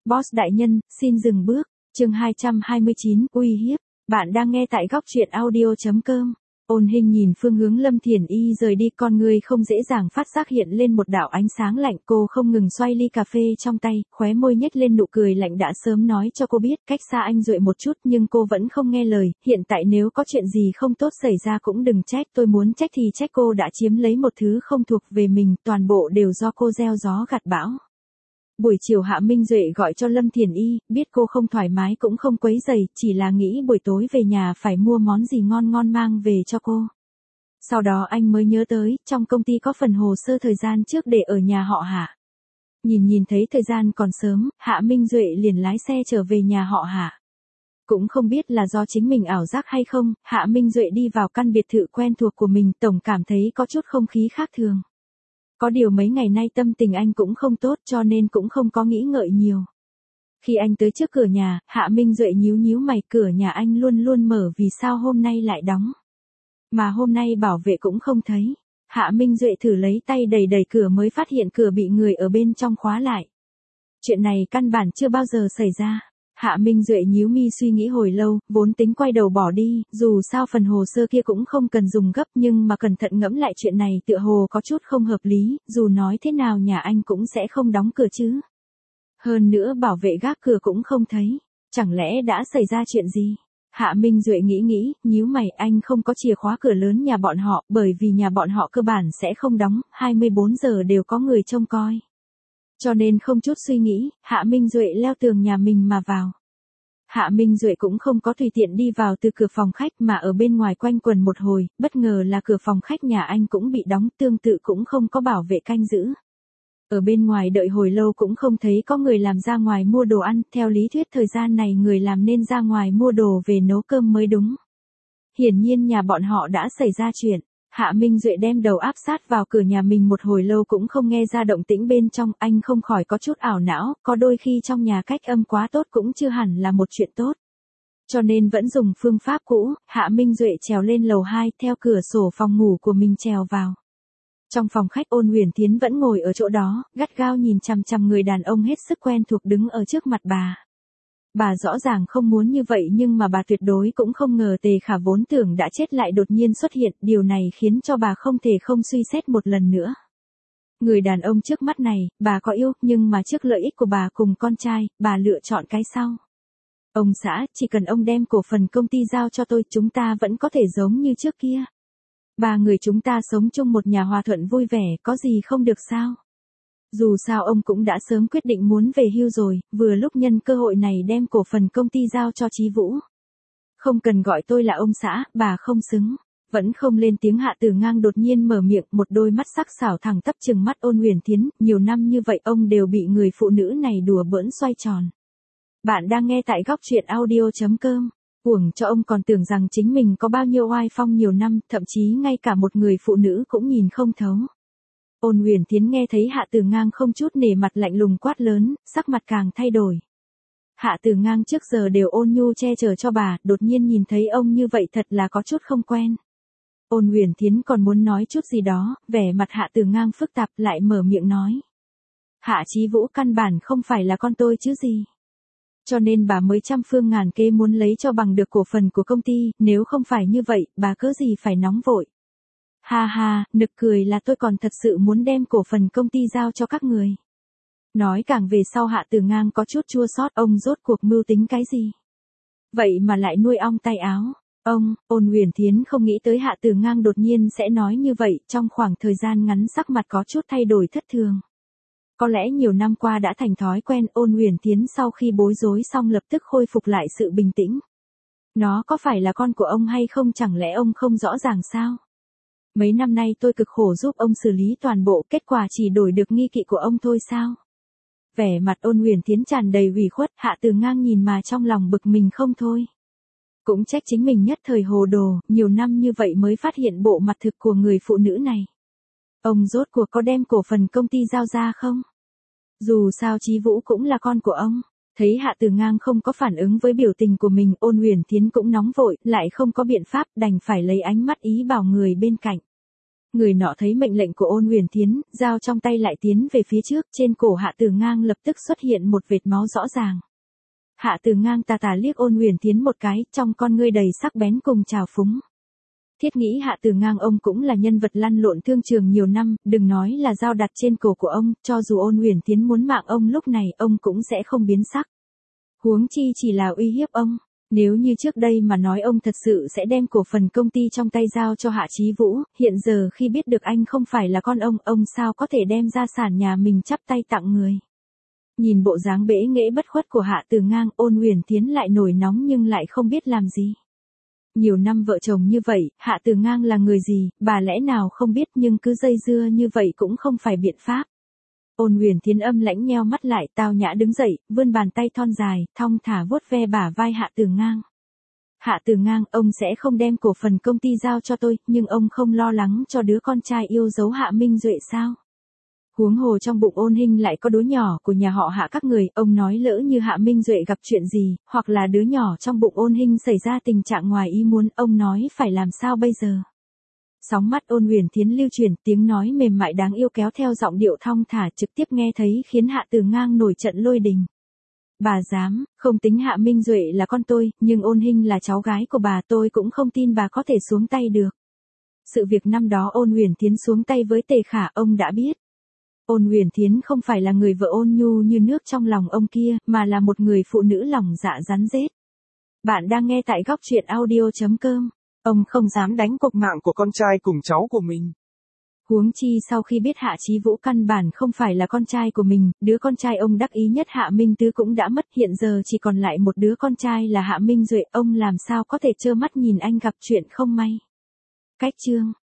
Boss đại nhân, xin dừng bước. Chương 229, uy hiếp. Bạn đang nghe tại góc truyện audio.com. Ôn Hinh nhìn phương hướng Lâm Thiển Y rời đi, con người không dễ dàng phát giác hiện lên một đạo ánh sáng lạnh. Cô không ngừng xoay ly cà phê trong tay, khóe môi nhếch lên nụ cười lạnh đã sớm nói cho cô biết cách xa anh Duệ một chút, nhưng cô vẫn không nghe lời. Hiện tại nếu có chuyện gì không tốt xảy ra cũng đừng trách, tôi muốn trách thì trách cô đã chiếm lấy một thứ không thuộc về mình, toàn bộ đều do cô gieo gió gặt bão. Buổi chiều Hạ Minh Duệ gọi cho Lâm Thiển Y, biết cô không thoải mái cũng không quấy rầy, chỉ là nghĩ buổi tối về nhà phải mua món gì ngon ngon mang về cho cô. Sau đó anh mới nhớ tới, trong công ty có phần hồ sơ thời gian trước để ở nhà họ Hạ. Nhìn thấy thời gian còn sớm, Hạ Minh Duệ liền lái xe trở về nhà họ Hạ. Cũng không biết là do chính mình ảo giác hay không, Hạ Minh Duệ đi vào căn biệt thự quen thuộc của mình, tổng cảm thấy có chút không khí khác thường. Có điều mấy ngày nay tâm tình anh cũng không tốt cho nên cũng không có nghĩ ngợi nhiều. Khi anh tới trước cửa nhà, Hạ Minh Duệ nhíu mày, cửa nhà anh luôn luôn mở vì sao hôm nay lại đóng. Mà hôm nay bảo vệ cũng không thấy. Hạ Minh Duệ thử lấy tay đẩy cửa mới phát hiện cửa bị người ở bên trong khóa lại. Chuyện này căn bản chưa bao giờ xảy ra. Hạ Minh Duệ nhíu mi suy nghĩ hồi lâu, vốn tính quay đầu bỏ đi, dù sao phần hồ sơ kia cũng không cần dùng gấp, nhưng mà cẩn thận ngẫm lại chuyện này tựa hồ có chút không hợp lý, dù nói thế nào nhà anh cũng sẽ không đóng cửa chứ. Hơn nữa bảo vệ gác cửa cũng không thấy, chẳng lẽ đã xảy ra chuyện gì? Hạ Minh Duệ nghĩ, nhíu mày, anh không có chìa khóa cửa lớn nhà bọn họ, bởi vì nhà bọn họ cơ bản sẽ không đóng, 24 giờ đều có người trông coi. Cho nên không chút suy nghĩ, Hạ Minh Duệ leo tường nhà mình mà vào. Hạ Minh Duệ cũng không có tùy tiện đi vào từ cửa phòng khách mà ở bên ngoài quanh quần một hồi, bất ngờ là cửa phòng khách nhà anh cũng bị đóng, tương tự cũng không có bảo vệ canh giữ. Ở bên ngoài đợi hồi lâu cũng không thấy có người làm ra ngoài mua đồ ăn, theo lý thuyết thời gian này người làm nên ra ngoài mua đồ về nấu cơm mới đúng. Hiển nhiên nhà bọn họ đã xảy ra chuyện. Hạ Minh Duệ đem đầu áp sát vào cửa nhà mình một hồi lâu cũng không nghe ra động tĩnh bên trong, anh không khỏi có chút ảo não, có đôi khi trong nhà cách âm quá tốt cũng chưa hẳn là một chuyện tốt. Cho nên vẫn dùng phương pháp cũ, Hạ Minh Duệ trèo lên lầu 2, theo cửa sổ phòng ngủ của mình trèo vào. Trong phòng khách Ôn Huyền Thiến vẫn ngồi ở chỗ đó, gắt gao nhìn chằm chằm người đàn ông hết sức quen thuộc đứng ở trước mặt bà. Bà rõ ràng không muốn như vậy nhưng mà bà tuyệt đối cũng không ngờ Tề Khả vốn tưởng đã chết lại đột nhiên xuất hiện, điều này khiến cho bà không thể không suy xét một lần nữa. Người đàn ông trước mắt này, bà có yêu, nhưng mà trước lợi ích của bà cùng con trai, bà lựa chọn cái sau. Ông xã, chỉ cần ông đem cổ phần công ty giao cho tôi, chúng ta vẫn có thể giống như trước kia. Ba người chúng ta sống chung một nhà hòa thuận vui vẻ, có gì không được sao? Dù sao ông cũng đã sớm quyết định muốn về hưu rồi, vừa lúc nhân cơ hội này đem cổ phần công ty giao cho Chí Vũ. Không cần gọi tôi là ông xã, bà không xứng. Vẫn không lên tiếng Hạ Tử Ngang đột nhiên mở miệng, một đôi mắt sắc sảo thẳng tắp trừng mắt Ôn Huyền Thiến, nhiều năm như vậy ông đều bị người phụ nữ này đùa bỡn xoay tròn. Bạn đang nghe tại góc truyện audio.com. Uổng cho ông còn tưởng rằng chính mình có bao nhiêu oai phong nhiều năm, thậm chí ngay cả một người phụ nữ cũng nhìn không thấu. Ôn Huyền Thiến nghe thấy Hạ Tử Ngang không chút nể mặt lạnh lùng quát lớn, sắc mặt càng thay đổi. Hạ Tử Ngang trước giờ đều ôn nhu che chở cho bà, đột nhiên nhìn thấy ông như vậy thật là có chút không quen. Ôn Huyền Thiến còn muốn nói chút gì đó, vẻ mặt Hạ Tử Ngang phức tạp lại mở miệng nói. Hạ Chí Vũ căn bản không phải là con tôi chứ gì. Cho nên bà mới trăm phương ngàn kế muốn lấy cho bằng được cổ phần của công ty, nếu không phải như vậy, bà cớ gì phải nóng vội. Ha ha, nực cười là tôi còn thật sự muốn đem cổ phần công ty giao cho các người. Nói càng về sau Hạ Tử Ngang có chút chua xót, ông rốt cuộc mưu tính cái gì? Vậy mà lại nuôi ong tay áo. Ôn Huyền Thiến không nghĩ tới Hạ Tử Ngang đột nhiên sẽ nói như vậy, trong khoảng thời gian ngắn sắc mặt có chút thay đổi thất thường. Có lẽ nhiều năm qua đã thành thói quen, Ôn Huyền Thiến sau khi bối rối xong lập tức khôi phục lại sự bình tĩnh. Nó có phải là con của ông hay không, chẳng lẽ ông không rõ ràng sao? Mấy năm nay tôi cực khổ giúp ông xử lý toàn bộ, kết quả chỉ đổi được nghi kỵ của ông thôi sao? Vẻ mặt Ôn Huyền Thiến tràn đầy ủy khuất, Hạ Tử Ngang nhìn mà trong lòng bực mình không thôi. Cũng trách chính mình nhất thời hồ đồ, nhiều năm như vậy mới phát hiện bộ mặt thực của người phụ nữ này. Ông rốt cuộc có đem cổ phần công ty giao ra không? Dù sao Chí Vũ cũng là con của ông. Thấy Hạ Tử Ngang không có phản ứng với biểu tình của mình, Ôn Huyền Thiến cũng nóng vội, lại không có biện pháp, đành phải lấy ánh mắt ý bảo người bên cạnh. Người nọ thấy mệnh lệnh của Ôn Huyền Thiến, dao trong tay lại tiến về phía trước, trên cổ Hạ Từ Ngang lập tức xuất hiện một vệt máu rõ ràng. Hạ Từ Ngang tà tà liếc Ôn Huyền Thiến một cái, trong con ngươi đầy sắc bén cùng trào phúng. Thiết nghĩ Hạ Từ Ngang ông cũng là nhân vật lăn lộn thương trường nhiều năm, đừng nói là dao đặt trên cổ của ông, cho dù Ôn Huyền Thiến muốn mạng ông lúc này ông cũng sẽ không biến sắc. Huống chi chỉ là uy hiếp ông. Nếu như trước đây mà nói ông thật sự sẽ đem cổ phần công ty trong tay giao cho Hạ Chí Vũ, hiện giờ khi biết được anh không phải là con ông sao có thể đem gia sản nhà mình chắp tay tặng người. Nhìn bộ dáng bẽ nghễ bất khuất của Hạ Từ Ngang, Ôn Huyền Thiến lại nổi nóng nhưng lại không biết làm gì. Nhiều năm vợ chồng như vậy, Hạ Từ Ngang là người gì, bà lẽ nào không biết nhưng cứ dây dưa như vậy cũng không phải biện pháp. Ôn Huyền Thiến âm lãnh nheo mắt lại, tao nhã đứng dậy, vươn bàn tay thon dài, thong thả vuốt ve bả vai Hạ Từ Ngang. Hạ Từ Ngang, ông sẽ không đem cổ phần công ty giao cho tôi, nhưng ông không lo lắng cho đứa con trai yêu dấu Hạ Minh Duệ sao? Huống hồ trong bụng Ôn Hinh lại có đứa nhỏ của nhà họ Hạ các người, ông nói lỡ như Hạ Minh Duệ gặp chuyện gì, hoặc là đứa nhỏ trong bụng Ôn Hinh xảy ra tình trạng ngoài ý muốn, ông nói phải làm sao bây giờ? Sóng mắt Ôn Huyền Thiến lưu chuyển, tiếng nói mềm mại đáng yêu kéo theo giọng điệu thong thả trực tiếp nghe thấy khiến Hạ Từ Ngang nổi trận lôi đình. Bà dám, không tính Hạ Minh Duệ là con tôi, nhưng Ôn Hinh là cháu gái của bà, tôi cũng không tin bà có thể xuống tay được. Sự việc năm đó Ôn Huyền Thiến xuống tay với Tề Khả ông đã biết. Ôn Huyền Thiến không phải là người vợ ôn nhu như nước trong lòng ông kia, mà là một người phụ nữ lòng dạ rắn rết. Bạn đang nghe tại góc truyện audio.com. Ông không dám đánh cục mạng của con trai cùng cháu của mình. Huống chi sau khi biết Hạ Chí Vũ căn bản không phải là con trai của mình, đứa con trai ông đắc ý nhất Hạ Minh Tứ cũng đã mất, hiện giờ chỉ còn lại một đứa con trai là Hạ Minh Duệ, ông làm sao có thể trơ mắt nhìn anh gặp chuyện không may. Cách chương